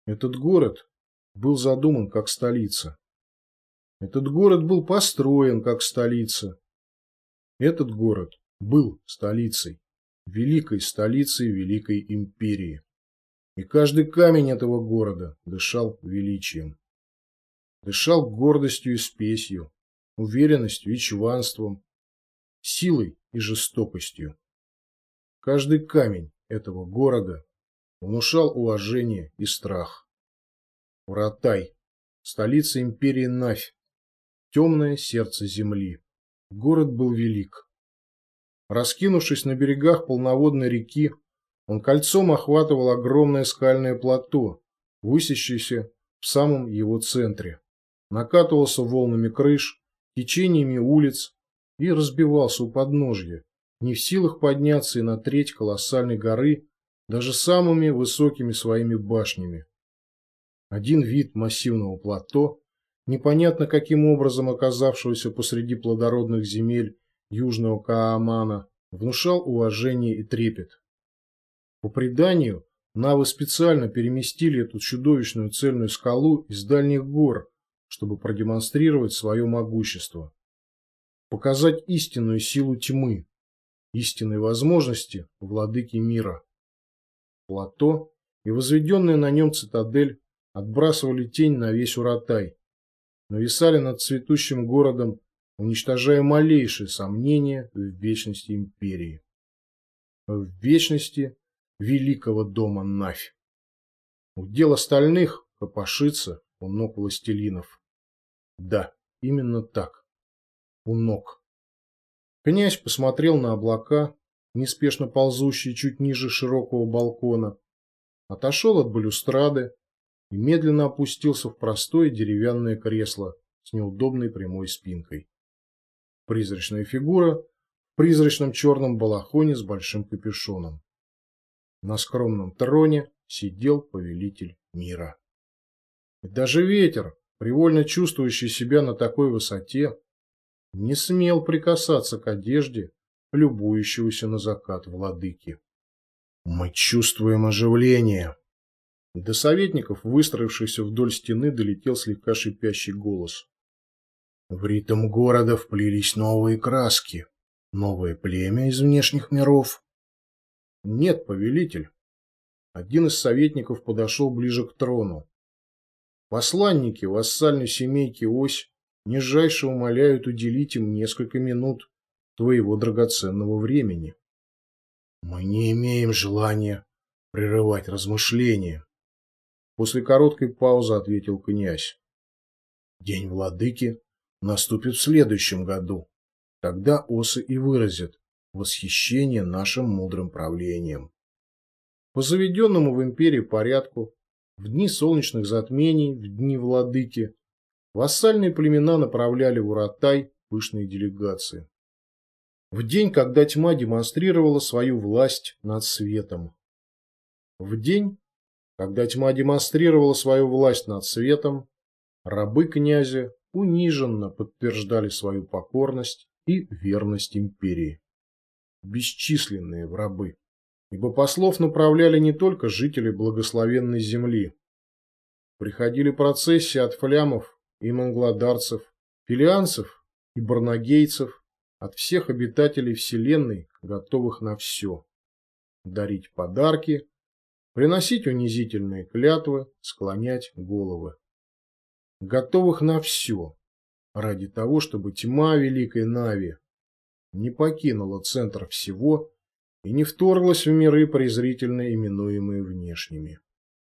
Этот город был задуман как столица. Этот город был построен как столица. Этот город был столицей, великой столицей Великой Империи. И каждый камень этого города дышал величием. Дышал гордостью и спесью, уверенностью и чванством, силой и жестокостью. Каждый камень этого города внушал уважение и страх. Уратай, столица империи Навь, темное сердце земли. Город был велик. Раскинувшись на берегах полноводной реки, он кольцом охватывал огромное скальное плато, высящееся в самом его центре, накатывался волнами крыш, течениями улиц и разбивался у подножья, не в силах подняться и на треть колоссальной горы даже самыми высокими своими башнями. Один вид массивного плато, непонятно каким образом оказавшегося посреди плодородных земель Южного Каамана, внушал уважение и трепет. По преданию, навы специально переместили эту чудовищную цельную скалу из дальних гор, чтобы продемонстрировать свое могущество, показать истинную силу тьмы, истинные возможности владыки мира. Плато и возведенная на нем цитадель отбрасывали тень на весь Уратай, нависали над цветущим городом, уничтожая малейшие сомнения в вечности империи, в вечности великого дома Навь. Удел остальных копошиться у ног властелинов. Да, именно так, у ног. Князь посмотрел на облака, неспешно ползущие чуть ниже широкого балкона, отошел от балюстрады и медленно опустился в простое деревянное кресло с неудобной прямой спинкой. Призрачная фигура в призрачном черном балахоне с большим капюшоном. На скромном троне сидел повелитель мира. И даже ветер, привольно чувствующий себя на такой высоте, не смел прикасаться к одежде любующегося на закат владыки. Мы чувствуем оживление. До советников, выстроившихся вдоль стены, долетел слегка шипящий голос. В ритм города вплелись новые краски. Новое племя из внешних миров. Нет, повелитель. Один из советников подошел ближе к трону. Посланники вассальной семейки Ось нижайше умоляют уделить им несколько минут твоего драгоценного времени. Мы не имеем желания прерывать размышления. После короткой паузы ответил князь. День владыки наступит в следующем году. Тогда осы и выразят восхищение нашим мудрым правлением. По заведенному в империи порядку, в дни солнечных затмений, в дни владыки, вассальные племена направляли в Уратай пышные делегации. В день, когда тьма демонстрировала свою власть над светом. В день, когда тьма демонстрировала свою власть над светом, рабы князя униженно подтверждали свою покорность и верность империи. Бесчисленные рабы, ибо послов направляли не только жители благословенной земли. Приходили процессии от флямов и мангладарцев, филианцев и барнагейцев, от всех обитателей вселенной, готовых на все. Дарить подарки, приносить унизительные клятвы, склонять головы. Готовых на все, ради того, чтобы тьма великой Нави не покинула центр всего и не вторглась в миры, презрительно именуемые внешними.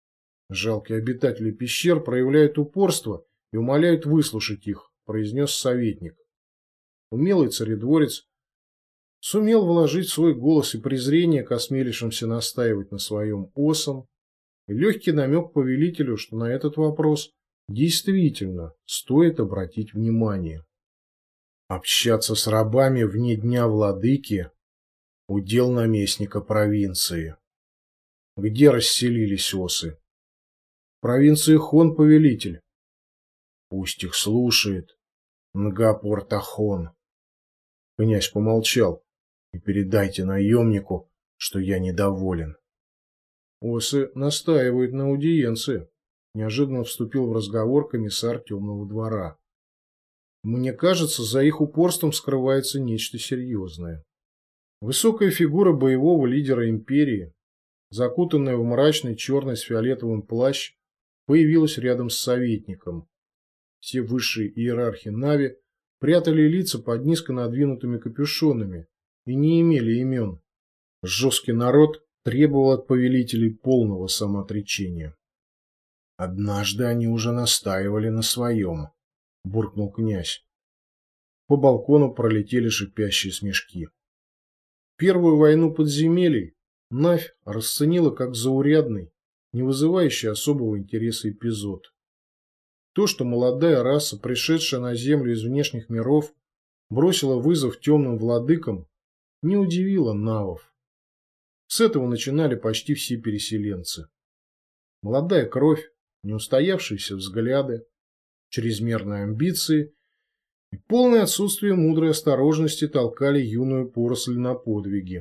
Жалкие обитатели пещер проявляют упорство и умоляют выслушать их, произнес советник. Умелый царедворец сумел вложить свой голос и презрение к осмелившимся настаивать на своем осом, и легкий намек повелителю, что на этот вопрос действительно стоит обратить внимание. Общаться с рабами вне дня владыки – удел наместника провинции. Где расселились осы? В провинции Хон, повелитель. Пусть их слушает Нгапур-Тахон. Князь помолчал. И передайте наемнику, что я недоволен. Осы настаивают на аудиенции, неожиданно вступил в разговор комиссар Темного двора. Мне кажется, за их упорством скрывается нечто серьезное. Высокая фигура боевого лидера империи, закутанная в мрачный черный с фиолетовым плащ, появилась рядом с советником. Все высшие иерархи Нави прятали лица под низко надвинутыми капюшонами и не имели имен. Жесткий народ требовал от повелителей полного самоотречения. «Однажды они уже настаивали на своем», – буркнул князь. По балкону пролетели шипящие смешки. Первую войну подземелий Навь расценила как заурядный, не вызывающий особого интереса эпизод. То, что молодая раса, пришедшая на Землю из внешних миров, бросила вызов темным владыкам, не удивило навов. С этого начинали почти все переселенцы. Молодая кровь, неустоявшиеся взгляды, чрезмерные амбиции и полное отсутствие мудрой осторожности толкали юную поросль на подвиги.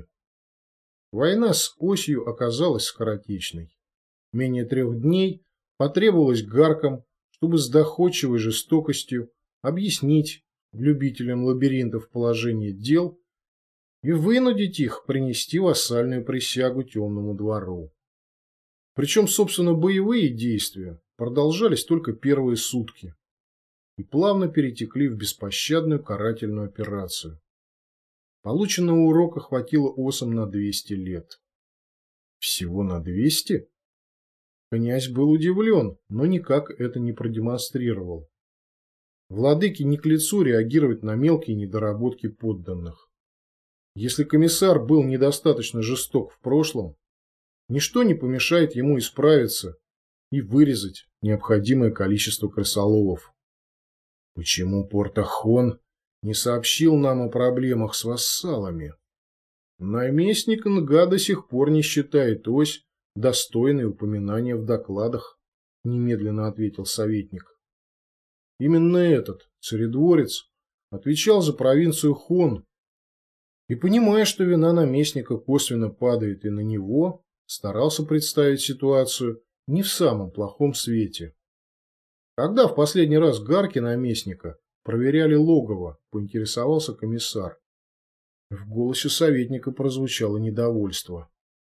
Война с осью оказалась скоротечной. Менее 3 дней потребовалось гаркам, чтобы с доходчивой жестокостью объяснить любителям лабиринтов положение дел и вынудить их принести вассальную присягу Темному двору. Причем, собственно, боевые действия продолжались только первые сутки и плавно перетекли в беспощадную карательную операцию. Полученного урока хватило осам на 200 лет. Всего на 200? Князь был удивлен, но никак это не продемонстрировал. Владыке не к лицу реагировать на мелкие недоработки подданных. Если комиссар был недостаточно жесток в прошлом, ничто не помешает ему исправиться и вырезать необходимое количество крысоловов. Почему Портахон не сообщил нам о проблемах с вассалами? Наместник Нга до сих пор не считает ось достойной упоминания в докладах, немедленно ответил советник. Именно этот царедворец отвечал за провинцию Хон, и, понимая, что вина наместника косвенно падает и на него, старался представить ситуацию не в самом плохом свете. Когда в последний раз гарки наместника проверяли логово, поинтересовался комиссар. В голосе советника прозвучало недовольство.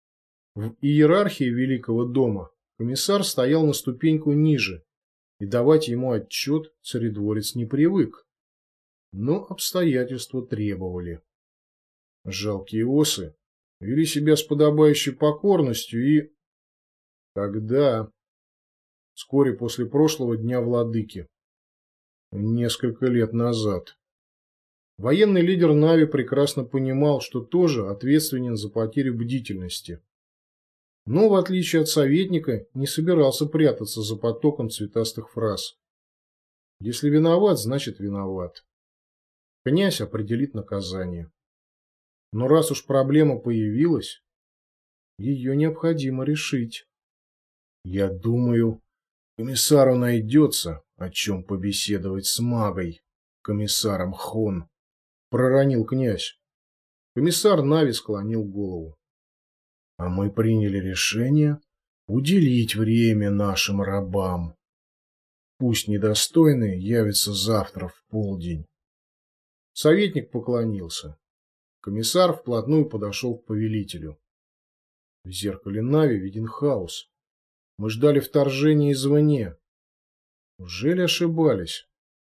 В иерархии Великого дома комиссар стоял на ступеньку ниже, и давать ему отчет царедворец не привык. Но обстоятельства требовали. Жалкие осы вели себя с подобающей покорностью и... Когда? Вскоре после прошлого дня владыки. Несколько лет назад. Военный лидер Нави прекрасно понимал, что тоже ответственен за потерю бдительности. Но, в отличие от советника, не собирался прятаться за потоком цветастых фраз. Если виноват, значит виноват. Князь определит наказание. Но раз уж проблема появилась, ее необходимо решить. Я думаю, комиссару найдется, о чем побеседовать с магой, комиссаром Хон, проронил князь. Комиссар Нави склонил голову. А мы приняли решение уделить время нашим рабам. Пусть недостойные явятся завтра в полдень. Советник поклонился. Комиссар вплотную подошел к повелителю. В зеркале Нави виден хаос. Мы ждали вторжения извне. Неужели ошибались?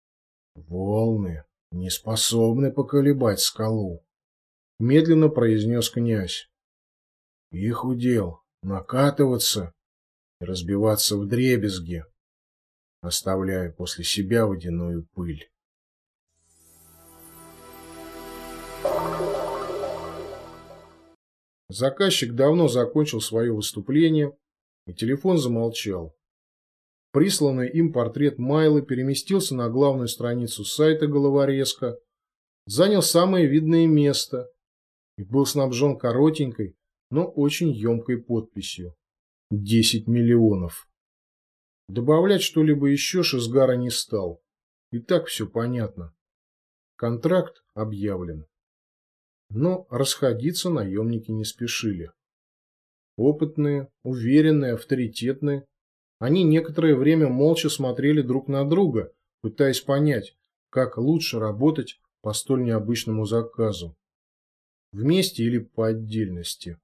Волны не способны поколебать скалу, медленно произнес князь. Их удел накатываться и разбиваться вдребезги, оставляя после себя водяную пыль. Заказчик давно закончил свое выступление, и телефон замолчал. Присланный им портрет Майлы переместился на главную страницу сайта Головорезка, занял самое видное место и был снабжен коротенькой, но очень емкой подписью. 10 миллионов. Добавлять что-либо еще Шизгара не стал. И так все понятно. Контракт объявлен. Но расходиться наемники не спешили. Опытные, уверенные, авторитетные, Они некоторое время молча смотрели друг на друга, пытаясь понять, как лучше работать по столь необычному заказу. Вместе или по отдельности.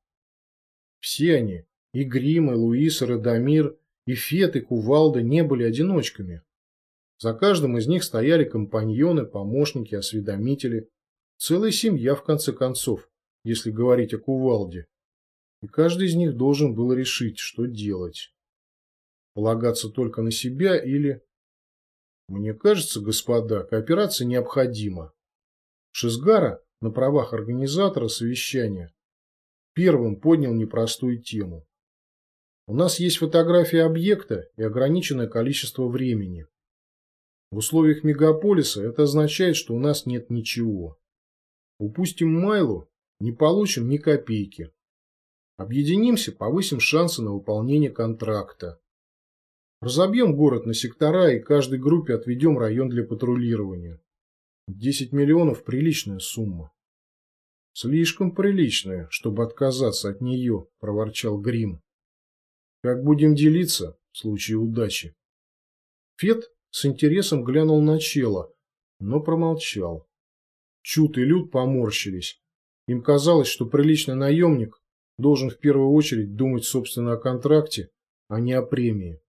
Все они, и Грим, и Луис, и Радомир, и Фет, и Кувалда, не были одиночками. За каждым из них стояли компаньоны, помощники, осведомители. Целая семья, в конце концов, если говорить о Кувалде. И каждый из них должен был решить, что делать. Полагаться только на себя или... Мне кажется, господа, кооперация необходима. Шизгара на правах организатора совещания первым поднял непростую тему. У нас есть фотография объекта и ограниченное количество времени. В условиях мегаполиса это означает, что у нас нет ничего. Упустим Майлу, не получим ни копейки. Объединимся, повысим шансы на выполнение контракта. Разобьем город на сектора и каждой группе отведем район для патрулирования. 10 миллионов – приличная сумма. Слишком приличная, чтобы отказаться от нее, проворчал Грим. Как будем делиться в случае удачи? Фет с интересом глянул на Чела, но промолчал. Чуд и Люд поморщились. Им казалось, что приличный наемник должен в первую очередь думать, собственно, о контракте, а не о премии.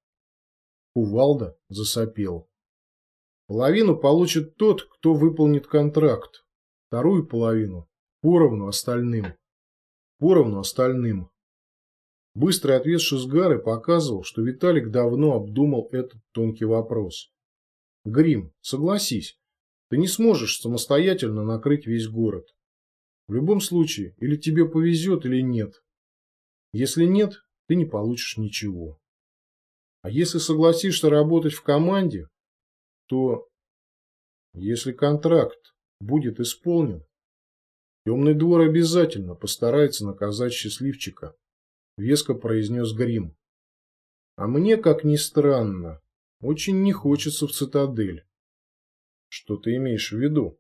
Кувалда засопел. Половину получит тот, кто выполнит контракт. Вторую половину поровну остальным. Поровну остальным. Быстрый ответ Шизгары показывал, что Виталик давно обдумал этот тонкий вопрос. Грим, согласись, ты не сможешь самостоятельно накрыть весь город. В любом случае, или тебе повезет, или нет. Если нет, ты не получишь ничего. А если согласишься работать в команде, то, если контракт будет исполнен, Темный двор обязательно постарается наказать счастливчика, веско произнес Грим. А мне, как ни странно, очень не хочется в цитадель. Что ты имеешь в виду?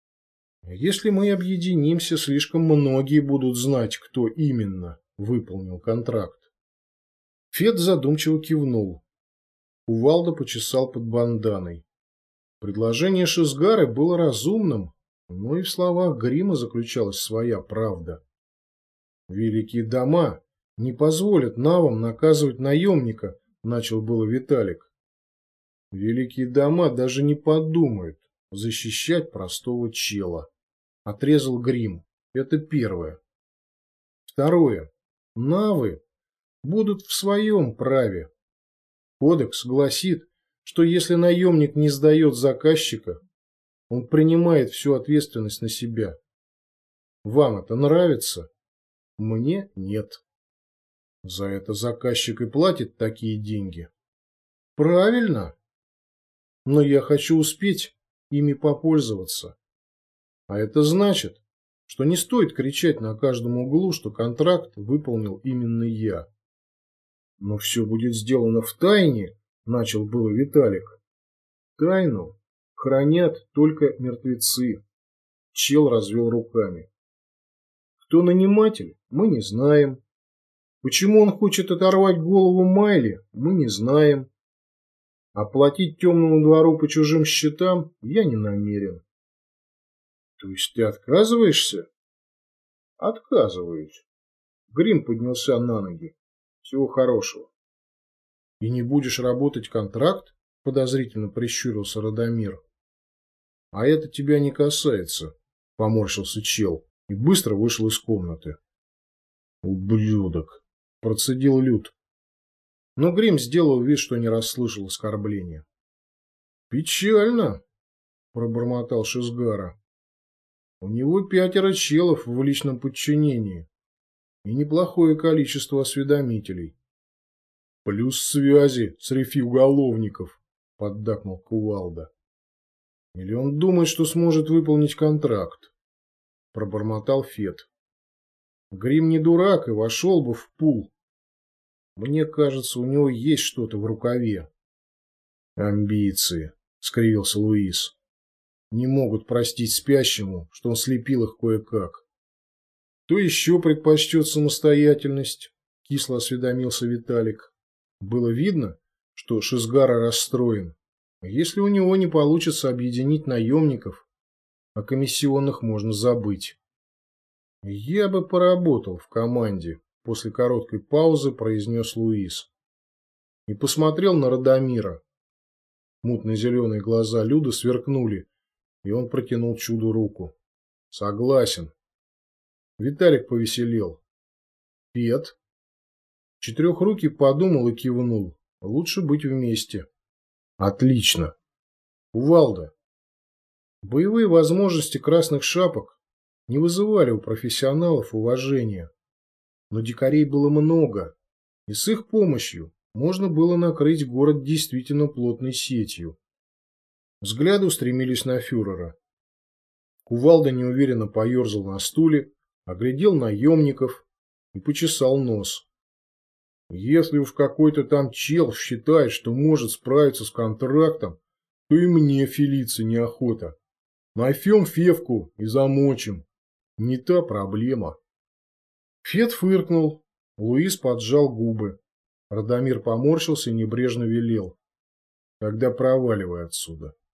Если мы объединимся, слишком многие будут знать, кто именно выполнил контракт. Фет задумчиво кивнул. Кувалда почесал под банданой. Предложение Шизгары было разумным, но и в словах Грима заключалась своя правда. Великие дома не позволят навам наказывать наемника, начал было Виталик. Великие дома даже не подумают защищать простого чела. Отрезал Грим. Это первое. Второе. Навы будут в своем праве. Кодекс гласит, что если наемник не сдает заказчика, он принимает всю ответственность на себя. Вам это нравится? Мне нет. За это заказчик и платит такие деньги. Правильно. Но я хочу успеть ими попользоваться. А это значит, что не стоит кричать на каждом углу, что контракт выполнил именно я. Но все будет сделано в тайне, начал было Виталик. Тайну хранят только мертвецы. Чел развел руками. Кто наниматель, мы не знаем. Почему он хочет оторвать голову Майли, мы не знаем. А платить темному двору по чужим счетам я не намерен. То есть ты отказываешься? Отказываюсь. Грим поднялся на ноги. Всего хорошего. И не будешь работать контракт? Подозрительно прищурился Радомир. А это тебя не касается, поморщился чел и быстро вышел из комнаты. Ублюдок, процедил Люд. Но Грим сделал вид, что не расслышал оскорбления. Печально, пробормотал Шизгара. У него 5 челов в личном подчинении и неплохое количество осведомителей. Плюс связи с рефи-уголовников, поддакнул Кувалда. Или он думает, что сможет выполнить контракт, пробормотал Фет. Грим не дурак и вошел бы в пул. Мне кажется, у него есть что-то в рукаве. Амбиции, скривился Луис. Не могут простить спящему, что он слепил их кое-как. Кто еще предпочтет самостоятельность? Кисло осведомился Виталик. Было видно, что Шизгара расстроен. Если у него не получится объединить наемников, о комиссионных можно забыть. «Я бы поработал в команде», – после короткой паузы произнес Луис. И посмотрел на Радомира. Мутно-зеленые глаза Люда сверкнули, и он протянул чуду руку. «Согласен». Виталик повеселел. «Пет?» Четырехрукий подумал и кивнул. «Лучше быть вместе». «Отлично. Кувалда». Боевые возможности красных шапок не вызывали у профессионалов уважения. Но дикарей было много, и с их помощью можно было накрыть город действительно плотной сетью. Взгляды устремились на фюрера. Кувалда неуверенно поерзал на стуле, оглядел наемников и почесал нос. «Если уж какой-то там чел считает, что может справиться с контрактом, то и мне филиться неохота. Найдем Февку и замочим. Не та проблема». Фет фыркнул. Луис поджал губы. Радомир поморщился и небрежно велел: «Тогда проваливай отсюда».